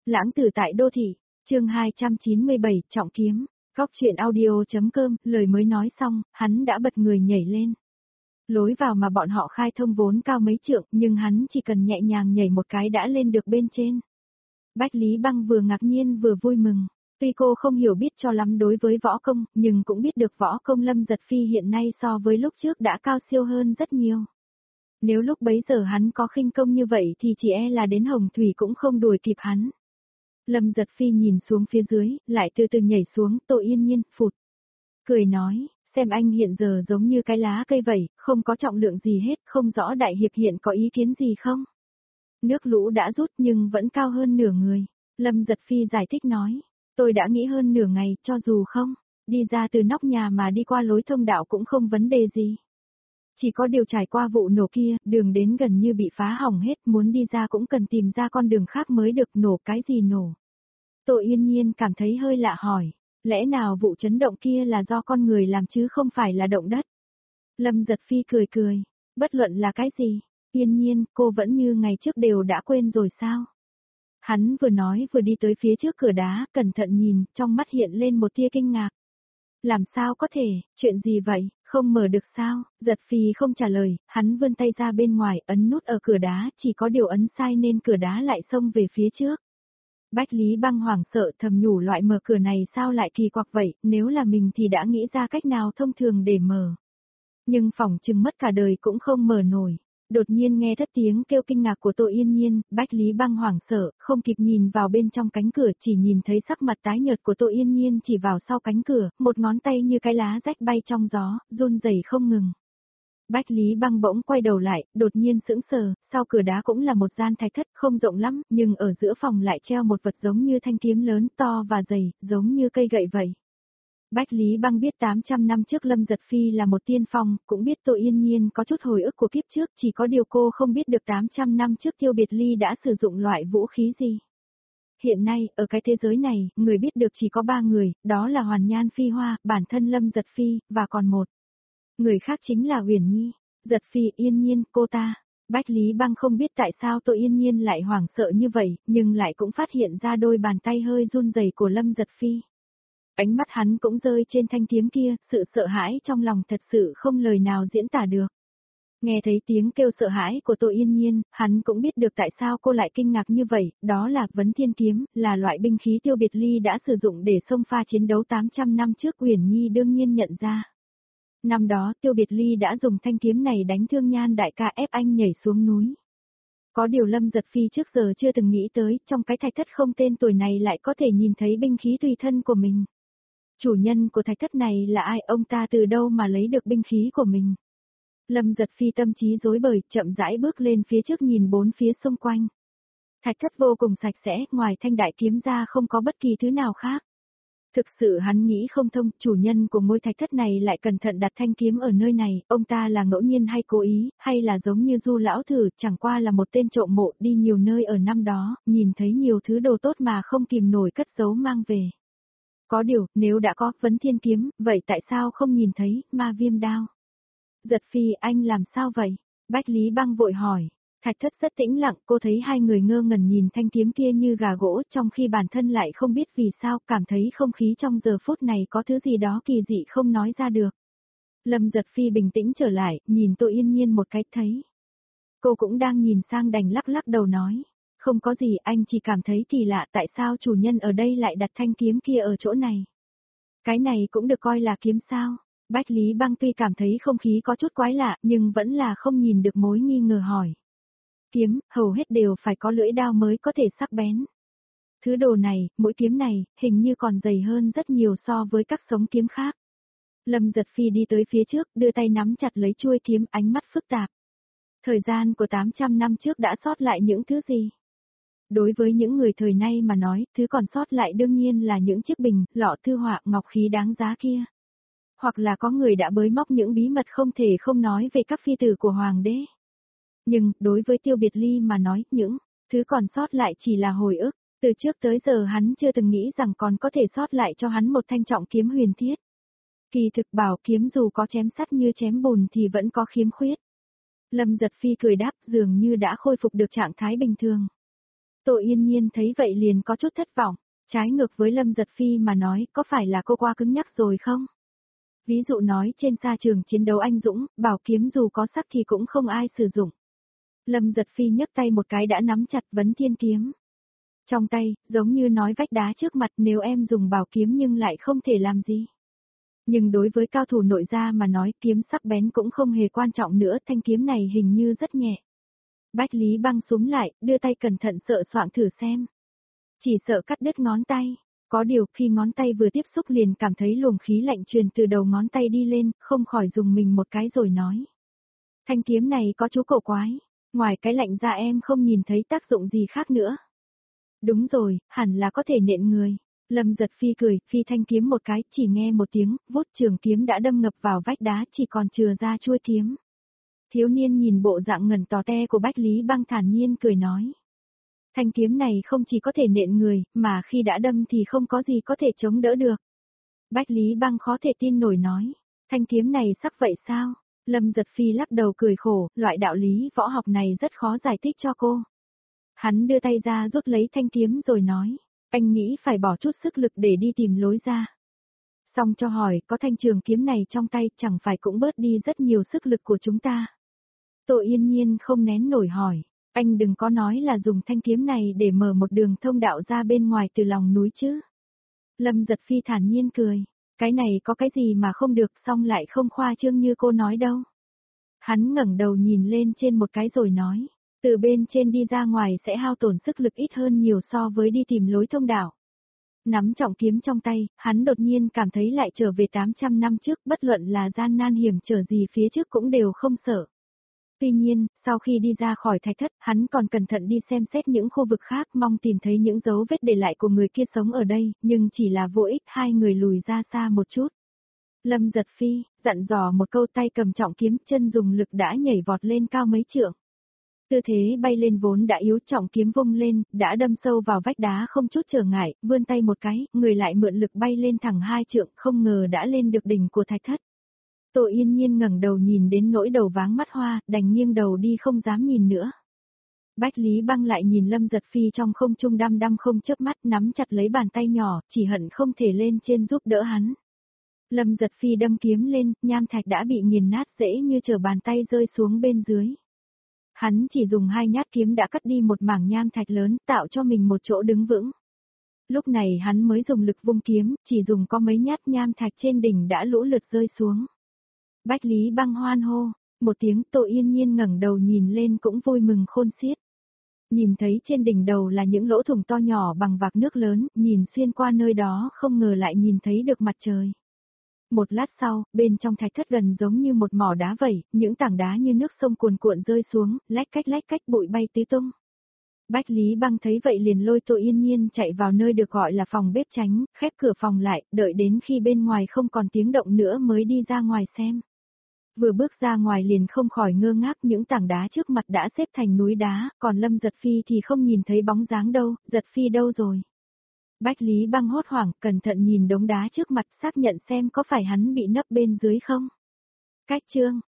Lãng tử tại đô thị, chương 297, trọng kiếm, góc chuyện audio.com, lời mới nói xong, hắn đã bật người nhảy lên. Lối vào mà bọn họ khai thông vốn cao mấy trượng, nhưng hắn chỉ cần nhẹ nhàng nhảy một cái đã lên được bên trên. Bách Lý Băng vừa ngạc nhiên vừa vui mừng. Tuy cô không hiểu biết cho lắm đối với võ công, nhưng cũng biết được võ công Lâm Giật Phi hiện nay so với lúc trước đã cao siêu hơn rất nhiều. Nếu lúc bấy giờ hắn có khinh công như vậy thì chỉ e là đến Hồng Thủy cũng không đuổi kịp hắn. Lâm Giật Phi nhìn xuống phía dưới, lại từ từ nhảy xuống, Tô Yên Nhiên, phụt. Cười nói, xem anh hiện giờ giống như cái lá cây vậy, không có trọng lượng gì hết, không rõ đại hiệp hiện có ý kiến gì không? Nước lũ đã rút nhưng vẫn cao hơn nửa người. Lâm Giật Phi giải thích nói, tôi đã nghĩ hơn nửa ngày, cho dù không, đi ra từ nóc nhà mà đi qua lối thông đạo cũng không vấn đề gì. Chỉ có điều trải qua vụ nổ kia, đường đến gần như bị phá hỏng hết, muốn đi ra cũng cần tìm ra con đường khác mới được. Nổ cái gì nổ? Tô Yên Nhiên cảm thấy hơi lạ hỏi, lẽ nào vụ chấn động kia là do con người làm chứ không phải là động đất? Lâm Giật Phi cười cười, bất luận là cái gì, Yên Nhiên, cô vẫn như ngày trước đều đã quên rồi sao? Hắn vừa nói vừa đi tới phía trước cửa đá, cẩn thận nhìn, trong mắt hiện lên một tia kinh ngạc. Làm sao có thể, chuyện gì vậy, không mở được sao? Giật Phi không trả lời, hắn vươn tay ra bên ngoài, ấn nút ở cửa đá, chỉ có điều ấn sai nên cửa đá lại xông về phía trước. Bách Lý Băng hoảng sợ thầm nhủ, loại mở cửa này sao lại kỳ quặc vậy, nếu là mình thì đã nghĩ ra cách nào thông thường để mở. Nhưng phỏng chừng mất cả đời cũng không mở nổi. Đột nhiên nghe thất tiếng kêu kinh ngạc của Tô Yên Nhiên, Bách Lý Băng hoảng sợ, không kịp nhìn vào bên trong cánh cửa, chỉ nhìn thấy sắc mặt tái nhợt của Tô Yên Nhiên chỉ vào sau cánh cửa, một ngón tay như cái lá rách bay trong gió, run rẩy không ngừng. Bách Lý Băng bỗng quay đầu lại, đột nhiên sững sờ, sau cửa đá cũng là một gian thạch thất không rộng lắm, nhưng ở giữa phòng lại treo một vật giống như thanh kiếm lớn to và dày, giống như cây gậy vậy. Bách Lý Băng biết 800 năm trước Lâm Giật Phi là một tiên phong, cũng biết Tô Yên Nhiên có chút hồi ức của kiếp trước, chỉ có điều cô không biết được 800 năm trước Tiêu Biệt Ly đã sử dụng loại vũ khí gì. Hiện nay, ở cái thế giới này, người biết được chỉ có 3 người, đó là Hoàn Nhan Phi Hoa, bản thân Lâm Giật Phi, và còn một. Người khác chính là Uyển Nhi. Giật Phi, Yên Nhiên, cô ta. Bách Lý Băng không biết tại sao Tô Yên Nhiên lại hoảng sợ như vậy, nhưng lại cũng phát hiện ra đôi bàn tay hơi run rẩy của Lâm Giật Phi. Ánh mắt hắn cũng rơi trên thanh kiếm kia, sự sợ hãi trong lòng thật sự không lời nào diễn tả được. Nghe thấy tiếng kêu sợ hãi của Tô Yên Nhiên, hắn cũng biết được tại sao cô lại kinh ngạc như vậy, đó là Vấn Thiên Kiếm, là loại binh khí Tiêu Biệt Ly đã sử dụng để xông pha chiến đấu 800 năm trước. Uyển Nhi đương nhiên nhận ra. Năm đó Tiêu Biệt Ly đã dùng thanh kiếm này đánh Thương Nhan đại ca, ép anh nhảy xuống núi. Có điều Lâm Giật Phi trước giờ chưa từng nghĩ tới, trong cái thạch thất không tên tuổi này lại có thể nhìn thấy binh khí tùy thân của mình. Chủ nhân của thạch thất này là ai, ông ta từ đâu mà lấy được binh khí của mình? Lâm Giật Phi tâm trí rối bời, chậm rãi bước lên phía trước nhìn bốn phía xung quanh. Thạch thất vô cùng sạch sẽ, ngoài thanh đại kiếm ra không có bất kỳ thứ nào khác. Thực sự hắn nghĩ không thông, chủ nhân của ngôi thạch thất này lại cẩn thận đặt thanh kiếm ở nơi này, ông ta là ngẫu nhiên hay cố ý, hay là giống như Du lão thử, chẳng qua là một tên trộm mộ đi nhiều nơi ở năm đó, nhìn thấy nhiều thứ đồ tốt mà không kìm nổi cất giấu mang về. Có điều, nếu đã có Vấn Thiên Kiếm, vậy tại sao không nhìn thấy Ma Viêm đao? Giật Phi, anh làm sao vậy? Bách Lý Băng vội hỏi. Thạch thất rất tĩnh lặng, cô thấy hai người ngơ ngẩn nhìn thanh kiếm kia như gà gỗ, trong khi bản thân lại không biết vì sao, cảm thấy không khí trong giờ phút này có thứ gì đó kỳ dị không nói ra được. Lâm Giật Phi bình tĩnh trở lại, nhìn Tô Yên Nhiên một cái thấy. Cô cũng đang nhìn sang, đành lắc lắc đầu nói. Không có gì, anh chỉ cảm thấy kỳ lạ, tại sao chủ nhân ở đây lại đặt thanh kiếm kia ở chỗ này. Cái này cũng được coi là kiếm sao? Bách Lý Băng tuy cảm thấy không khí có chút quái lạ, nhưng vẫn là không nhìn được mối nghi ngờ hỏi. Kiếm, hầu hết đều phải có lưỡi đao mới có thể sắc bén. Thứ đồ này, mũi kiếm này, hình như còn dày hơn rất nhiều so với các sống kiếm khác. Lâm Giật Phi đi tới phía trước, đưa tay nắm chặt lấy chuôi kiếm, ánh mắt phức tạp. Thời gian của 800 năm trước đã sót lại những thứ gì? Đối với những người thời nay mà nói, thứ còn sót lại đương nhiên là những chiếc bình, lọ thư họa, ngọc khí đáng giá kia. Hoặc là có người đã bới móc những bí mật không thể không nói về các phi tử của hoàng đế. Nhưng, đối với Tiêu Biệt Ly mà nói, những thứ còn sót lại chỉ là hồi ức. Từ trước tới giờ hắn chưa từng nghĩ rằng còn có thể sót lại cho hắn một thanh trọng kiếm huyền thiết. Kỳ thực bảo kiếm dù có chém sắt như chém bùn thì vẫn có khiếm khuyết. Lâm Giật Phi cười đáp, dường như đã khôi phục được trạng thái bình thường. Tô Yên Nhiên thấy vậy liền có chút thất vọng, trái ngược với Lâm Giật Phi mà nói có phải là cô quá cứng nhắc rồi không? Ví dụ nói trên sa trường chiến đấu anh dũng, bảo kiếm dù có sắc thì cũng không ai sử dụng. Lâm Giật Phi nhấc tay một cái đã nắm chặt vấn thiên kiếm. Trong tay, giống như nói vách đá trước mặt nếu em dùng bảo kiếm nhưng lại không thể làm gì. Nhưng đối với cao thủ nội gia mà nói kiếm sắc bén cũng không hề quan trọng nữa, thanh kiếm này hình như rất nhẹ. Bách Lý Băng súm lại, đưa tay cẩn thận sợ soạng thử xem. Chỉ sợ cắt đứt ngón tay. Có điều khi ngón tay vừa tiếp xúc liền cảm thấy luồng khí lạnh truyền từ đầu ngón tay đi lên, không khỏi dùng mình một cái rồi nói. Thanh kiếm này có chú cổ quái, ngoài cái lạnh ra em không nhìn thấy tác dụng gì khác nữa. Đúng rồi, hẳn là có thể nện người. Lâm Giật Phi cười, phi thanh kiếm một cái, chỉ nghe một tiếng, vút trường kiếm đã đâm ngập vào vách đá chỉ còn chừa ra chuôi kiếm. Thiếu niên nhìn bộ dạng ngần tò te của Bách Lý Băng thản nhiên cười nói. Thanh kiếm này không chỉ có thể nện người, mà khi đã đâm thì không có gì có thể chống đỡ được. Bách Lý Băng khó thể tin nổi nói. Thanh kiếm này sắc vậy sao? Lâm Giật Phi lắc đầu cười khổ, loại đạo lý võ học này rất khó giải thích cho cô. Hắn đưa tay ra rút lấy thanh kiếm rồi nói. Anh nghĩ phải bỏ chút sức lực để đi tìm lối ra. Xong cho hỏi, có thanh trường kiếm này trong tay chẳng phải cũng bớt đi rất nhiều sức lực của chúng ta. Tô Yên Nhiên không nén nổi hỏi. Anh đừng có nói là dùng thanh kiếm này để mở một đường thông đạo ra bên ngoài từ lòng núi chứ. Lâm Giật Phi thản nhiên cười. Cái này có cái gì mà không được xong lại không khoa trương như cô nói đâu. Hắn ngẩng đầu nhìn lên trên một cái rồi nói. Từ bên trên đi ra ngoài sẽ hao tổn sức lực ít hơn nhiều so với đi tìm lối thông đạo. Nắm trọng kiếm trong tay, hắn đột nhiên cảm thấy lại trở về 800 năm trước, bất luận là gian nan hiểm trở gì phía trước cũng đều không sợ. Tuy nhiên, sau khi đi ra khỏi thạch thất, hắn còn cẩn thận đi xem xét những khu vực khác mong tìm thấy những dấu vết để lại của người kia sống ở đây, nhưng chỉ là vô ích, hai người lùi ra xa một chút. Lâm Giật Phi, dặn dò một câu, tay cầm trọng kiếm, chân dùng lực đã nhảy vọt lên cao mấy trượng. Tư thế bay lên vốn đã yếu, trọng kiếm vung lên, đã đâm sâu vào vách đá không chút trở ngại, vươn tay một cái, người lại mượn lực bay lên thẳng 2 trượng, không ngờ đã lên được đỉnh của thạch thất. Tô Yên Nhiên ngẩng đầu nhìn đến nỗi đầu váng mắt hoa, đành nghiêng đầu đi không dám nhìn nữa. Bách Lý Băng lại nhìn Lâm Giật Phi trong không trung đăm đăm không chớp mắt, nắm chặt lấy bàn tay nhỏ, chỉ hận không thể lên trên giúp đỡ hắn. Lâm Giật Phi đâm kiếm lên, nham thạch đã bị nghiền nát dễ như trở bàn tay rơi xuống bên dưới. Hắn chỉ dùng 2 nhát kiếm đã cắt đi một mảng nham thạch lớn, tạo cho mình một chỗ đứng vững. Lúc này hắn mới dùng lực vung kiếm, chỉ dùng có mấy nhát nham thạch trên đỉnh đã lũ lượt rơi xuống. Bách Lý Băng hoan hô, một tiếng. Tô Yên Nhiên ngẩng đầu nhìn lên cũng vui mừng khôn xiết. Nhìn thấy trên đỉnh đầu là những lỗ thủng to nhỏ bằng vạc nước lớn, nhìn xuyên qua nơi đó không ngờ lại nhìn thấy được mặt trời. Một lát sau, bên trong thạch thất gần giống như một mỏ đá vậy, những tảng đá như nước sông cuồn cuộn rơi xuống, lách cách bụi bay tứ tung. Bách Lý Băng thấy vậy liền lôi Tô Yên Nhiên chạy vào nơi được gọi là phòng bếp tránh, khép cửa phòng lại, đợi đến khi bên ngoài không còn tiếng động nữa mới đi ra ngoài xem. Vừa bước ra ngoài liền không khỏi ngơ ngác, những tảng đá trước mặt đã xếp thành núi đá, còn Lâm Giật Phi thì không nhìn thấy bóng dáng đâu, Giật Phi đâu rồi? Bách Lý Băng hốt hoảng, cẩn thận nhìn đống đá trước mặt xác nhận xem có phải hắn bị nấp bên dưới không. Cách chương